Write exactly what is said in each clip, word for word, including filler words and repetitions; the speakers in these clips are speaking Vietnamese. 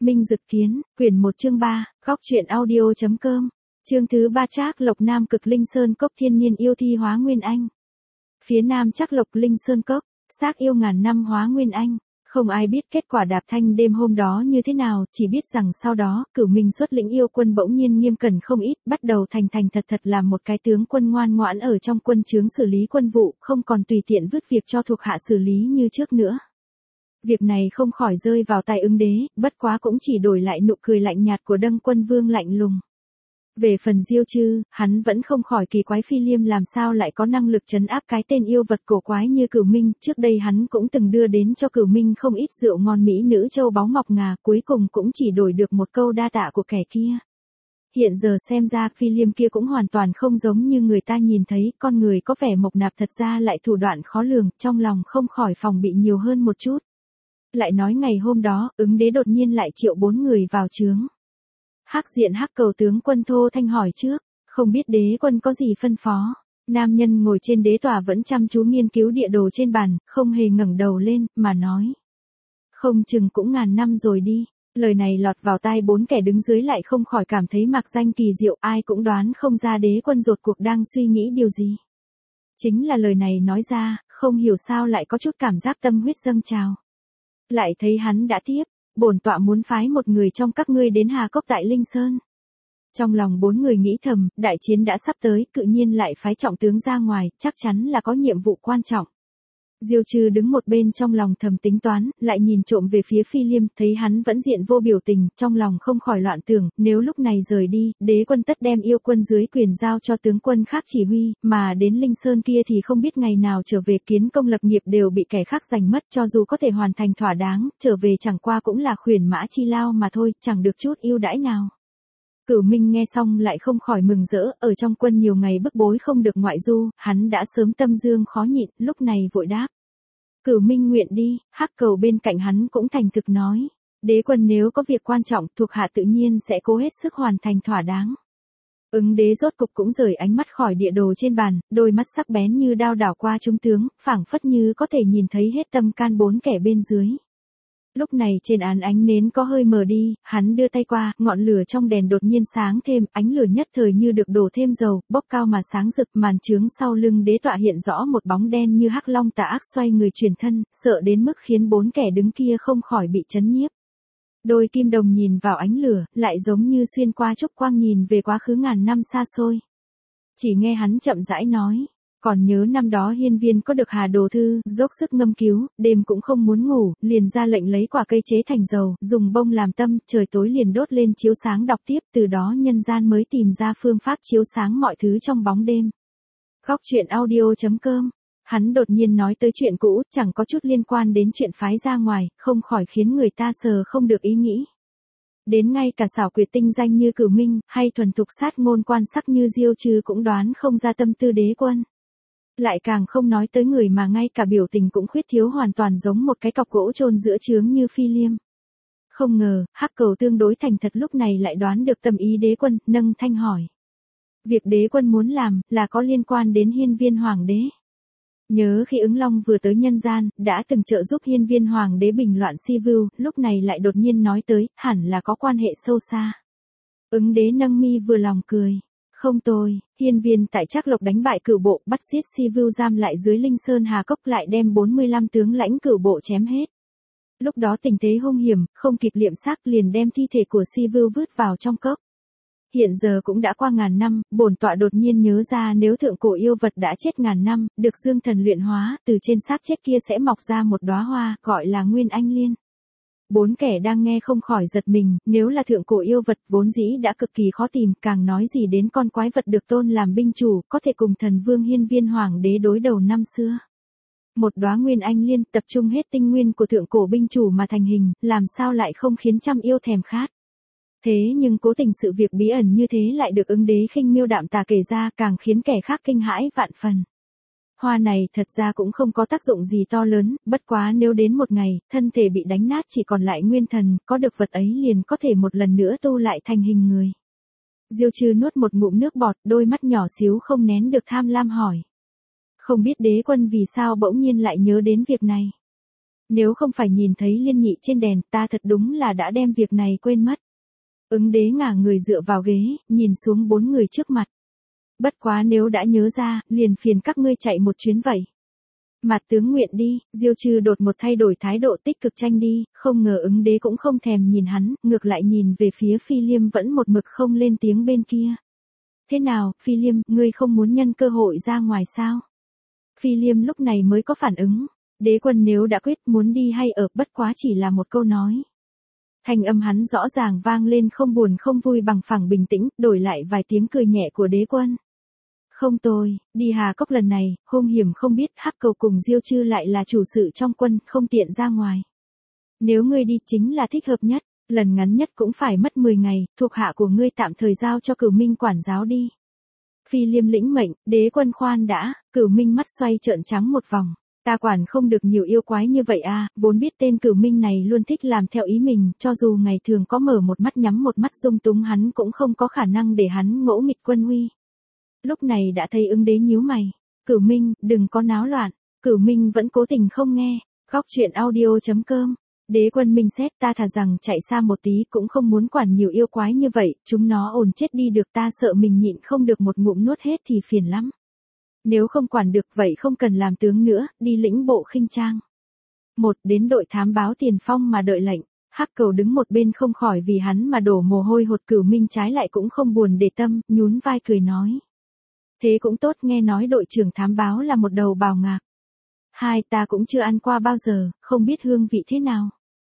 Minh Dực Kiến, quyển một chương ba, góc truyện audio.com, chương thứ ba Trác Lộc Nam Cực Linh Sơn Cốc thiên nhiên yêu thi hóa Nguyên Anh. Phía nam Trác Lộc Linh Sơn Cốc, xác yêu ngàn năm hóa Nguyên Anh. Không ai biết kết quả đạp thanh đêm hôm đó như thế nào, chỉ biết rằng sau đó, Cửu Minh xuất lĩnh yêu quân bỗng nhiên nghiêm cẩn không ít, bắt đầu thành thành thật thật làm một cái tướng quân ngoan ngoãn ở trong quân trướng xử lý quân vụ, không còn tùy tiện vứt việc cho thuộc hạ xử lý như trước nữa. Việc này không khỏi rơi vào tay ứng đế, bất quá cũng chỉ đổi lại nụ cười lạnh nhạt của Đâng Quân Vương lạnh lùng. Về phần Diêu Trư, hắn vẫn không khỏi kỳ quái Phi Liêm làm sao lại có năng lực trấn áp cái tên yêu vật cổ quái như Cửu Minh, trước đây hắn cũng từng đưa đến cho Cửu Minh không ít rượu ngon mỹ nữ châu báu ngọc ngà, cuối cùng cũng chỉ đổi được một câu đa tạ của kẻ kia. Hiện giờ xem ra Phi Liêm kia cũng hoàn toàn không giống như người ta nhìn thấy, con người có vẻ mộc nạp thật ra lại thủ đoạn khó lường, trong lòng không khỏi phòng bị nhiều hơn một chút. Lại nói ngày hôm đó, ứng đế đột nhiên lại triệu bốn người vào trướng. Hắc diện Hắc Cầu tướng quân Thô Thanh hỏi trước, không biết đế quân có gì phân phó. Nam nhân ngồi trên đế tòa vẫn chăm chú nghiên cứu địa đồ trên bàn, không hề ngẩng đầu lên, mà nói. Không chừng cũng ngàn năm rồi đi. Lời này lọt vào tai bốn kẻ đứng dưới lại không khỏi cảm thấy mạc danh kỳ diệu, ai cũng đoán không ra đế quân rốt cuộc đang suy nghĩ điều gì. Chính là lời này nói ra, không hiểu sao lại có chút cảm giác tâm huyết dâng trào. Lại thấy hắn đã tiếp, bổn tọa muốn phái một người trong các ngươi đến Hà Cốc tại Linh Sơn. Trong lòng bốn người nghĩ thầm, đại chiến đã sắp tới, tự nhiên lại phái trọng tướng ra ngoài, chắc chắn là có nhiệm vụ quan trọng. Diêu Trư đứng một bên trong lòng thầm tính toán, lại nhìn trộm về phía Phi Liêm, thấy hắn vẫn diện vô biểu tình, trong lòng không khỏi loạn tưởng, nếu lúc này rời đi, đế quân tất đem yêu quân dưới quyền giao cho tướng quân khác chỉ huy, mà đến Linh Sơn kia thì không biết ngày nào trở về, kiến công lập nghiệp đều bị kẻ khác giành mất, cho dù có thể hoàn thành thỏa đáng, trở về chẳng qua cũng là khuyển mã chi lao mà thôi, chẳng được chút ưu đãi nào. Cửu Minh nghe xong lại không khỏi mừng rỡ, ở trong quân nhiều ngày bức bối không được ngoại du, hắn đã sớm tâm dương khó nhịn, lúc này vội đáp. Cửu Minh nguyện đi. Hắc Cầu bên cạnh hắn cũng thành thực nói. Đế quân nếu có việc quan trọng, thuộc hạ tự nhiên sẽ cố hết sức hoàn thành thỏa đáng. Ứng đế rốt cục cũng rời ánh mắt khỏi địa đồ trên bàn, đôi mắt sắc bén như đao đảo qua trung tướng, phảng phất như có thể nhìn thấy hết tâm can bốn kẻ bên dưới. Lúc này trên án ánh nến có hơi mờ đi, hắn đưa tay qua, ngọn lửa trong đèn đột nhiên sáng thêm, ánh lửa nhất thời như được đổ thêm dầu, bốc cao mà sáng rực, màn trướng sau lưng đế tọa hiện rõ một bóng đen như hắc long tà ác xoay người chuyển thân, sợ đến mức khiến bốn kẻ đứng kia không khỏi bị chấn nhiếp. Đôi kim đồng nhìn vào ánh lửa, lại giống như xuyên qua trúc quang nhìn về quá khứ ngàn năm xa xôi. Chỉ nghe hắn chậm rãi nói. Còn nhớ năm đó hiên viên có được Hà Đồ Thư, dốc sức ngâm cứu, đêm cũng không muốn ngủ, liền ra lệnh lấy quả cây chế thành dầu, dùng bông làm tâm, trời tối liền đốt lên chiếu sáng đọc tiếp, từ đó nhân gian mới tìm ra phương pháp chiếu sáng mọi thứ trong bóng đêm. Góc truyện audio.com, hắn đột nhiên nói tới chuyện cũ, chẳng có chút liên quan đến chuyện phái ra ngoài, không khỏi khiến người ta sờ không được ý nghĩ. Đến ngay cả xảo quyệt tinh danh như Cửu Minh, hay thuần thục sát ngôn quan sắc như Diêu Trư cũng đoán không ra tâm tư đế quân. Lại càng không nói tới người mà ngay cả biểu tình cũng khuyết thiếu hoàn toàn giống một cái cọc gỗ chôn giữa chướng như Phi Liêm. Không ngờ, Hắc Cầu tương đối thành thật lúc này lại đoán được tâm ý đế quân, nâng thanh hỏi. Việc đế quân muốn làm, là có liên quan đến hiên viên hoàng đế. Nhớ khi ứng long vừa tới nhân gian, đã từng trợ giúp hiên viên hoàng đế bình loạn Si Vưu, lúc này lại đột nhiên nói tới, hẳn là có quan hệ sâu xa. Ứng đế nâng mi vừa lòng cười. Không tôi, hiên viên tại Trác Lộc đánh bại Cửu bộ, bắt giết Si Vưu giam lại dưới Linh Sơn Hà Cốc, lại đem bốn mươi lăm tướng lãnh Cửu bộ chém hết. Lúc đó tình thế hung hiểm, không kịp liệm xác liền đem thi thể của Si Vưu vứt vào trong cốc. Hiện giờ cũng đã qua ngàn năm, bổn tọa đột nhiên nhớ ra nếu thượng cổ yêu vật đã chết ngàn năm, được dương thần luyện hóa, từ trên xác chết kia sẽ mọc ra một đóa hoa, gọi là Nguyên Anh Liên. Bốn kẻ đang nghe không khỏi giật mình, nếu là thượng cổ yêu vật vốn dĩ đã cực kỳ khó tìm, càng nói gì đến con quái vật được tôn làm binh chủ, có thể cùng thần vương hiên viên hoàng đế đối đầu năm xưa. Một đóa Nguyên Anh Liên tập trung hết tinh nguyên của thượng cổ binh chủ mà thành hình, làm sao lại không khiến trăm yêu thèm khát. Thế nhưng cố tình sự việc bí ẩn như thế lại được ứng đế khinh miêu đạm tà kể ra, càng khiến kẻ khác kinh hãi vạn phần. Hoa này thật ra cũng không có tác dụng gì to lớn, bất quá nếu đến một ngày, thân thể bị đánh nát chỉ còn lại nguyên thần, có được vật ấy liền có thể một lần nữa tu lại thành hình người. Diêu Trư nuốt một ngụm nước bọt, đôi mắt nhỏ xíu không nén được tham lam hỏi. Không biết đế quân vì sao bỗng nhiên lại nhớ đến việc này. Nếu không phải nhìn thấy liên nhị trên đèn, ta thật đúng là đã đem việc này quên mất. Ứng đế ngả người dựa vào ghế, nhìn xuống bốn người trước mặt. Bất quá nếu đã nhớ ra, liền phiền các ngươi chạy một chuyến vậy. Mạt tướng nguyện đi, Diêu Trư đột một thay đổi thái độ tích cực tranh đi, không ngờ ứng đế cũng không thèm nhìn hắn, ngược lại nhìn về phía Phi Liêm vẫn một mực không lên tiếng bên kia. Thế nào, Phi Liêm, ngươi không muốn nhân cơ hội ra ngoài sao? Phi Liêm lúc này mới có phản ứng, đế quân nếu đã quyết muốn đi hay ở, bất quá chỉ là một câu nói. Thanh âm hắn rõ ràng vang lên không buồn không vui bằng phẳng bình tĩnh, đổi lại vài tiếng cười nhẹ của đế quân. Không tôi, đi Hà Cốc lần này, hung hiểm không biết Hắc Cầu cùng Diêu Trư lại là chủ sự trong quân, không tiện ra ngoài. Nếu ngươi đi chính là thích hợp nhất, lần ngắn nhất cũng phải mất mười ngày, thuộc hạ của ngươi tạm thời giao cho Cửu Minh quản giáo đi. Phi Liêm lĩnh mệnh, đế quân khoan đã, Cửu Minh mắt xoay trợn trắng một vòng. Ta quản không được nhiều yêu quái như vậy à, vốn biết tên Cửu Minh này luôn thích làm theo ý mình, cho dù ngày thường có mở một mắt nhắm một mắt dung túng hắn cũng không có khả năng để hắn ngỗ nghịch quân uy. Lúc này đã thấy ứng đế nhíu mày. Cửu Minh, đừng có náo loạn. Cửu Minh vẫn cố tình không nghe. Góc truyện audio chấm com. Đế quân minh xét ta thà rằng chạy xa một tí cũng không muốn quản nhiều yêu quái như vậy, chúng nó ồn chết đi được, ta sợ mình nhịn không được một ngụm nuốt hết thì phiền lắm. Nếu không quản được vậy không cần làm tướng nữa, đi lĩnh bộ khinh trang. Một đến đội thám báo tiền phong mà đợi lệnh. Hắc Cầu đứng một bên không khỏi vì hắn mà đổ mồ hôi hột, Cửu Minh trái lại cũng không buồn để tâm, nhún vai cười nói. Thế cũng tốt, nghe nói đội trưởng thám báo là một đầu bào ngạc. Hai, ta cũng chưa ăn qua bao giờ, không biết hương vị thế nào.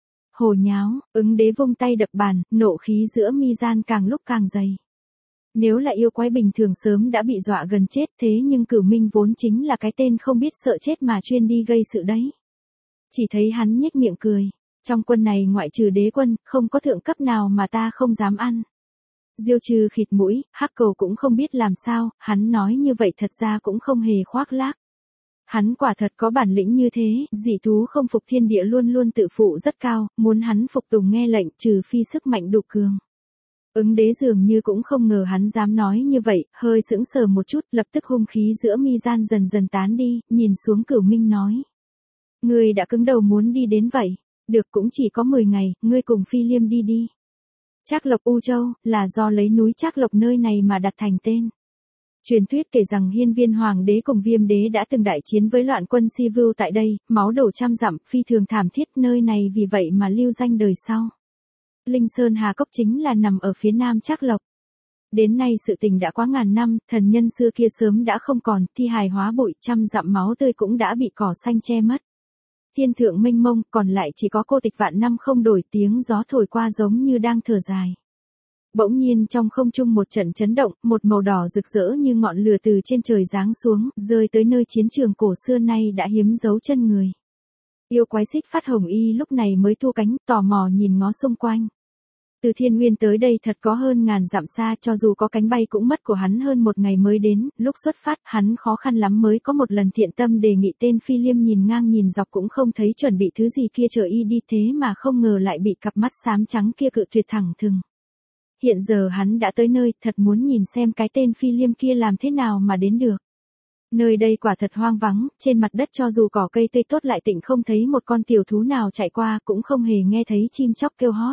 Hồ nháo, ứng đế vung tay đập bàn, nộ khí giữa mi gian càng lúc càng dày. Nếu là yêu quái bình thường sớm đã bị dọa gần chết, thế nhưng Cửu Minh vốn chính là cái tên không biết sợ chết mà chuyên đi gây sự đấy. Chỉ thấy hắn nhếch miệng cười, trong quân này ngoại trừ đế quân, không có thượng cấp nào mà ta không dám ăn. Diêu Trư khịt mũi, Hắc Cầu cũng không biết làm sao, hắn nói như vậy thật ra cũng không hề khoác lác. Hắn quả thật có bản lĩnh như thế, dị thú không phục thiên địa luôn luôn tự phụ rất cao, muốn hắn phục tùng nghe lệnh trừ phi sức mạnh đủ cường. Ứng đế dường như cũng không ngờ hắn dám nói như vậy, hơi sững sờ một chút, lập tức hung khí giữa mi gian dần dần tán đi, nhìn xuống Cửu Minh nói. Ngươi đã cứng đầu muốn đi đến vậy, được cũng chỉ có mười ngày, ngươi cùng Phi Liêm đi đi. Trác Lộc U Châu, là do lấy núi Trác Lộc nơi này mà đặt thành tên. Truyền thuyết kể rằng Hiên Viên Hoàng đế cùng Viêm đế đã từng đại chiến với loạn quân Si Vưu tại đây, máu đổ trăm dặm, phi thường thảm thiết, nơi này vì vậy mà lưu danh đời sau. Linh Sơn Hà Cốc chính là nằm ở phía nam Trác Lộc. Đến nay sự tình đã quá ngàn năm, thần nhân xưa kia sớm đã không còn, thi hài hóa bụi, trăm dặm máu tươi cũng đã bị cỏ xanh che mất. Thiên thượng mênh mông, còn lại chỉ có cô tịch vạn năm không đổi, tiếng gió thổi qua giống như đang thở dài. Bỗng nhiên trong không trung một trận chấn động, một màu đỏ rực rỡ như ngọn lửa từ trên trời giáng xuống, rơi tới nơi chiến trường cổ xưa nay đã hiếm dấu chân người. Yêu quái Xích Phát Hồng Y lúc này mới thu cánh, tò mò nhìn ngó xung quanh. Từ Thiên Nguyên tới đây thật có hơn ngàn dặm xa, cho dù có cánh bay cũng mất của hắn hơn một ngày mới đến, lúc xuất phát hắn khó khăn lắm mới có một lần thiện tâm đề nghị tên Phi Liêm nhìn ngang nhìn dọc cũng không thấy chuẩn bị thứ gì kia chờ y đi, thế mà không ngờ lại bị cặp mắt xám trắng kia cự tuyệt thẳng thừng. Hiện giờ hắn đã tới nơi, thật muốn nhìn xem cái tên Phi Liêm kia làm thế nào mà đến được. Nơi đây quả thật hoang vắng, trên mặt đất cho dù cỏ cây tươi tốt lại tịnh không thấy một con tiểu thú nào chạy qua, cũng không hề nghe thấy chim chóc kêu hót.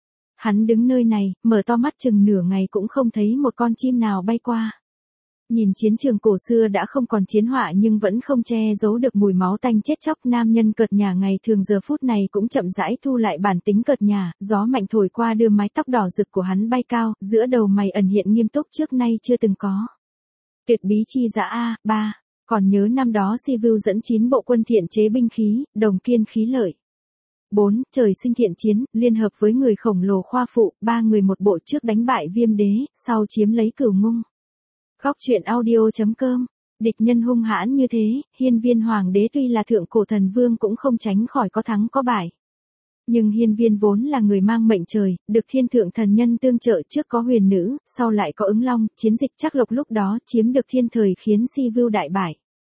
Hắn đứng nơi này, mở to mắt chừng nửa ngày cũng không thấy một con chim nào bay qua. Nhìn chiến trường cổ xưa đã không còn chiến họa nhưng vẫn không che giấu được mùi máu tanh chết chóc, nam nhân cợt nhả ngày thường giờ phút này cũng chậm rãi thu lại bản tính cợt nhả, gió mạnh thổi qua đưa mái tóc đỏ rực của hắn bay cao, giữa đầu mày ẩn hiện nghiêm túc trước nay chưa từng có. Tuyệt bí chi dã a, ba, còn nhớ năm đó Si Vưu dẫn chín bộ quân thiện chế binh khí, đồng kiên khí lợi. bốn. Trời sinh thiện chiến, liên hợp với người khổng lồ khoa phụ, ba người một bộ trước đánh bại Viêm đế, sau chiếm lấy Cửu Ngung. Góc truyện audio chấm com. Địch nhân hung hãn như thế, Hiên Viên Hoàng đế tuy là thượng cổ thần vương cũng không tránh khỏi có thắng có bại. Nhưng Hiên Viên vốn là người mang mệnh trời, được thiên thượng thần nhân tương trợ, trước có huyền nữ, sau lại có ứng long, chiến dịch Trác Lộc lúc đó chiếm được thiên thời khiến Si Vưu đại bại.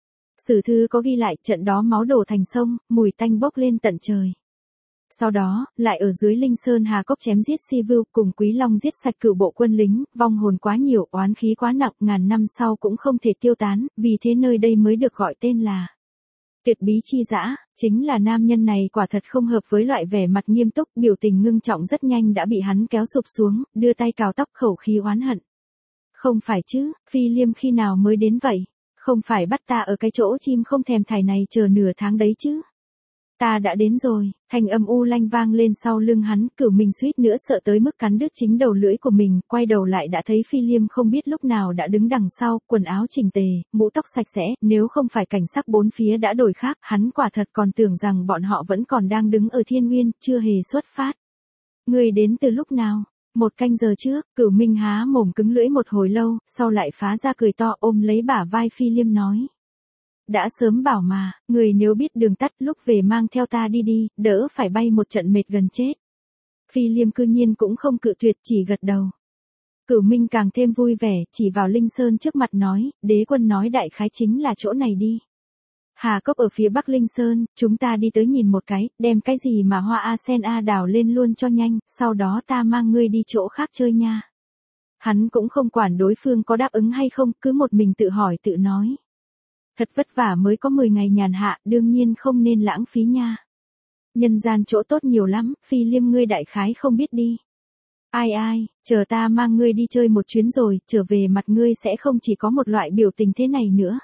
Sử thư có ghi lại trận đó máu đổ thành sông, mùi tanh bốc lên tận trời. Sau đó, lại ở dưới Linh Sơn Hà Cốc chém giết Si Vưu, cùng Quý Long giết sạch cửu bộ quân lính, vong hồn quá nhiều, oán khí quá nặng, ngàn năm sau cũng không thể tiêu tán, vì thế nơi đây mới được gọi tên là Tuyệt bí chi dã, chính là nam nhân này quả thật không hợp với loại vẻ mặt nghiêm túc, biểu tình ngưng trọng rất nhanh đã bị hắn kéo sụp xuống, đưa tay cào tóc khẩu khí oán hận. Không phải chứ, Phi Liêm khi nào mới đến vậy? Không phải bắt ta ở cái chỗ chim không thèm thải này chờ nửa tháng đấy chứ? Ta đã đến rồi, thanh âm u lanh vang lên sau lưng hắn, Cửu Minh suýt nữa sợ tới mức cắn đứt chính đầu lưỡi của mình, quay đầu lại đã thấy Phi Liêm không biết lúc nào đã đứng đằng sau, quần áo chỉnh tề, mũ tóc sạch sẽ, nếu không phải cảnh sắc bốn phía đã đổi khác, hắn quả thật còn tưởng rằng bọn họ vẫn còn đang đứng ở Thiên Nguyên, chưa hề xuất phát. Người đến từ lúc nào? Một canh giờ trước, Cửu Minh há mồm cứng lưỡi một hồi lâu, sau lại phá ra cười to ôm lấy bả vai Phi Liêm nói. Đã sớm bảo mà, người nếu biết đường tắt lúc về mang theo ta đi đi, đỡ phải bay một trận mệt gần chết. Phi Liêm cư nhiên cũng không cự tuyệt, chỉ gật đầu. Cửu Minh càng thêm vui vẻ, chỉ vào Linh Sơn trước mặt nói, đế quân nói đại khái chính là chỗ này đi. Hà Cốc ở phía bắc Linh Sơn, chúng ta đi tới nhìn một cái, đem cái gì mà hoa A sen A đào lên luôn cho nhanh, sau đó ta mang ngươi đi chỗ khác chơi nha. Hắn cũng không quản đối phương có đáp ứng hay không, cứ một mình tự hỏi tự nói. Thật vất vả mới có mười ngày nhàn hạ, đương nhiên không nên lãng phí nha. Nhân gian chỗ tốt nhiều lắm, Phi Liêm ngươi đại khái không biết đi. Ai ai, chờ ta mang ngươi đi chơi một chuyến rồi, trở về mặt ngươi sẽ không chỉ có một loại biểu tình thế này nữa.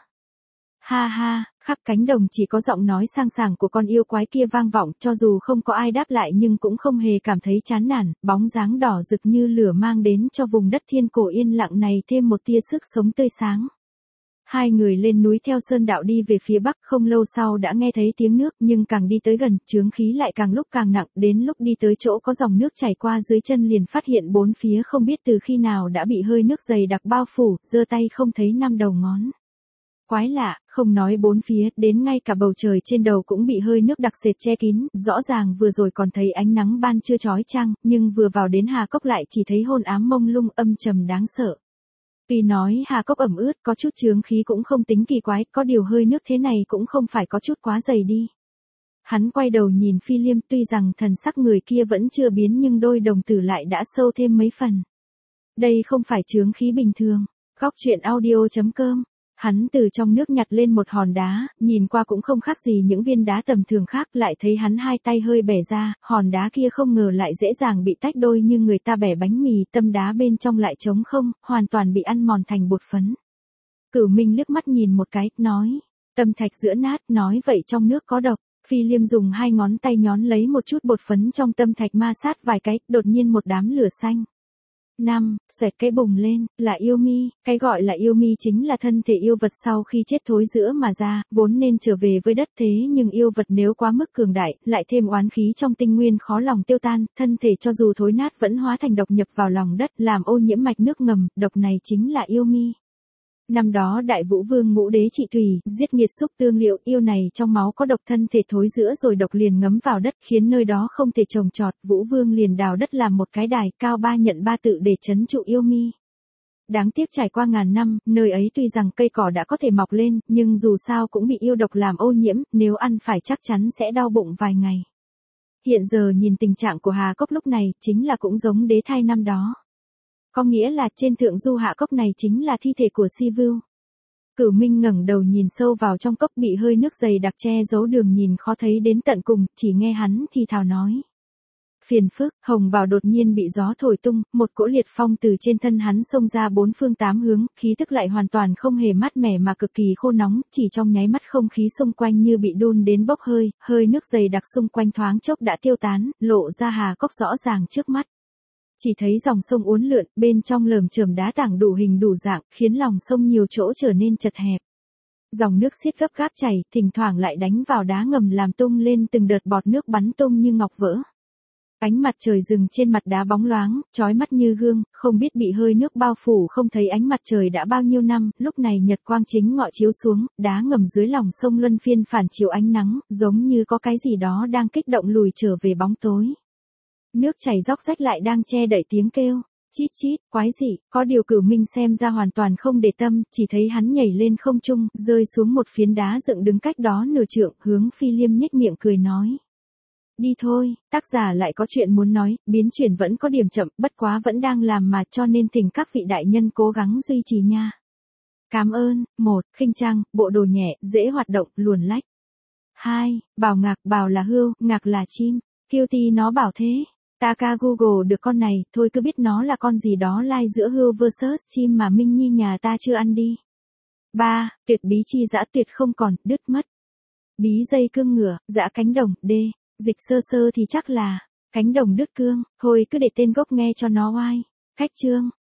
Ha ha, khắp cánh đồng chỉ có giọng nói sang sảng của con yêu quái kia vang vọng, cho dù không có ai đáp lại nhưng cũng không hề cảm thấy chán nản, bóng dáng đỏ rực như lửa mang đến cho vùng đất thiên cổ yên lặng này thêm một tia sức sống tươi sáng. Hai người lên núi theo sơn đạo đi về phía bắc, không lâu sau đã nghe thấy tiếng nước, nhưng càng đi tới gần, chướng khí lại càng lúc càng nặng, đến lúc đi tới chỗ có dòng nước chảy qua dưới chân liền phát hiện bốn phía không biết từ khi nào đã bị hơi nước dày đặc bao phủ, giơ tay không thấy năm đầu ngón. Quái lạ, không nói bốn phía, đến ngay cả bầu trời trên đầu cũng bị hơi nước đặc sệt che kín, rõ ràng vừa rồi còn thấy ánh nắng ban trưa chói chang, nhưng vừa vào đến Hà Cốc lại chỉ thấy hôn ám mông lung âm trầm đáng sợ. Tuy nói Hà Cốc ẩm ướt, có chút chướng khí cũng không tính kỳ quái, có điều hơi nước thế này cũng không phải có chút quá dày đi. Hắn quay đầu nhìn Phi Liêm, tuy rằng thần sắc người kia vẫn chưa biến nhưng đôi đồng tử lại đã sâu thêm mấy phần. Đây không phải chướng khí bình thường. Góc truyện audio chấm com. Hắn từ trong nước nhặt lên một hòn đá, nhìn qua cũng không khác gì những viên đá tầm thường khác, lại thấy hắn hai tay hơi bẻ ra, hòn đá kia không ngờ lại dễ dàng bị tách đôi như người ta bẻ bánh mì, tâm đá bên trong lại trống không, hoàn toàn bị ăn mòn thành bột phấn. Cửu Minh liếc mắt nhìn một cái, nói, tâm thạch giữa nát, nói vậy trong nước có độc. Phi Liêm dùng hai ngón tay nhón lấy một chút bột phấn trong tâm thạch ma sát vài cái, đột nhiên một đám lửa xanh. Năm, xoẹt cái bùng lên, là yêu mi, cái gọi là yêu mi chính là thân thể yêu vật sau khi chết thối rữa mà ra, vốn nên trở về với đất thế nhưng yêu vật nếu quá mức cường đại, lại thêm oán khí trong tinh nguyên khó lòng tiêu tan, thân thể cho dù thối nát vẫn hóa thành độc nhập vào lòng đất, làm ô nhiễm mạch nước ngầm, độc này chính là yêu mi. Năm đó Đại Vũ Vương Ngũ Đế trị thủy, giết nghiệt xúc tương liệu, yêu này trong máu có độc, thân thể thối rữa rồi độc liền ngấm vào đất, khiến nơi đó không thể trồng trọt, Vũ Vương liền đào đất làm một cái đài cao ba nhận ba tự để trấn trụ yêu mi. Đáng tiếc trải qua ngàn năm, nơi ấy tuy rằng cây cỏ đã có thể mọc lên, nhưng dù sao cũng bị yêu độc làm ô nhiễm, nếu ăn phải chắc chắn sẽ đau bụng vài ngày. Hiện giờ nhìn tình trạng của Hà Cốc lúc này, chính là cũng giống đế thai năm đó. Có nghĩa là trên thượng du hạ cốc này chính là thi thể của Si Vưu. Cửu Minh ngẩng đầu nhìn sâu vào trong cốc bị hơi nước dày đặc che giấu đường nhìn khó thấy đến tận cùng, chỉ nghe hắn thì thào nói. Phiền phức, hồng bào đột nhiên bị gió thổi tung, một cỗ liệt phong từ trên thân hắn xông ra bốn phương tám hướng, khí tức lại hoàn toàn không hề mát mẻ mà cực kỳ khô nóng, chỉ trong nháy mắt không khí xung quanh như bị đun đến bốc hơi, hơi nước dày đặc xung quanh thoáng chốc đã tiêu tán, lộ ra Hà Cốc rõ ràng trước mắt. Chỉ thấy dòng sông uốn lượn, bên trong lởm chởm đá tảng đủ hình đủ dạng, khiến lòng sông nhiều chỗ trở nên chật hẹp. Dòng nước xiết gấp gáp chảy, thỉnh thoảng lại đánh vào đá ngầm làm tung lên từng đợt bọt nước bắn tung như ngọc vỡ. Ánh mặt trời rừng trên mặt đá bóng loáng, chói mắt như gương, không biết bị hơi nước bao phủ không thấy ánh mặt trời đã bao nhiêu năm, lúc này nhật quang chính ngọ chiếu xuống, đá ngầm dưới lòng sông luân phiên phản chiếu ánh nắng, giống như có cái gì đó đang kích động lùi trở về bóng tối. Nước chảy róc rách lại đang che đậy tiếng kêu, chít chít, quái dị, có điều Cửu Minh xem ra hoàn toàn không để tâm, chỉ thấy hắn nhảy lên không trung, rơi xuống một phiến đá dựng đứng cách đó nửa trượng, hướng Phi Liêm nhếch miệng cười nói. Đi thôi, tác giả lại có chuyện muốn nói, biến chuyển vẫn có điểm chậm, bất quá vẫn đang làm mà cho nên thỉnh các vị đại nhân cố gắng duy trì nha. Cảm ơn. Một, khinh trang, bộ đồ nhẹ, dễ hoạt động, luồn lách. hai. Bảo ngạc, bảo là hươu, ngạc là chim. Cutie nó bảo thế. Ta ca Google được con này, thôi cứ biết nó là con gì đó lai giữa hươu versus chim mà Minh Nhi nhà ta chưa ăn đi. ba. Tuyệt bí chi dã tuyệt không còn, đứt mất. Bí dây cương ngựa, dã cánh đồng, d. Dịch sơ sơ thì chắc là cánh đồng đứt cương, thôi cứ để tên gốc nghe cho nó oai. Khách chương.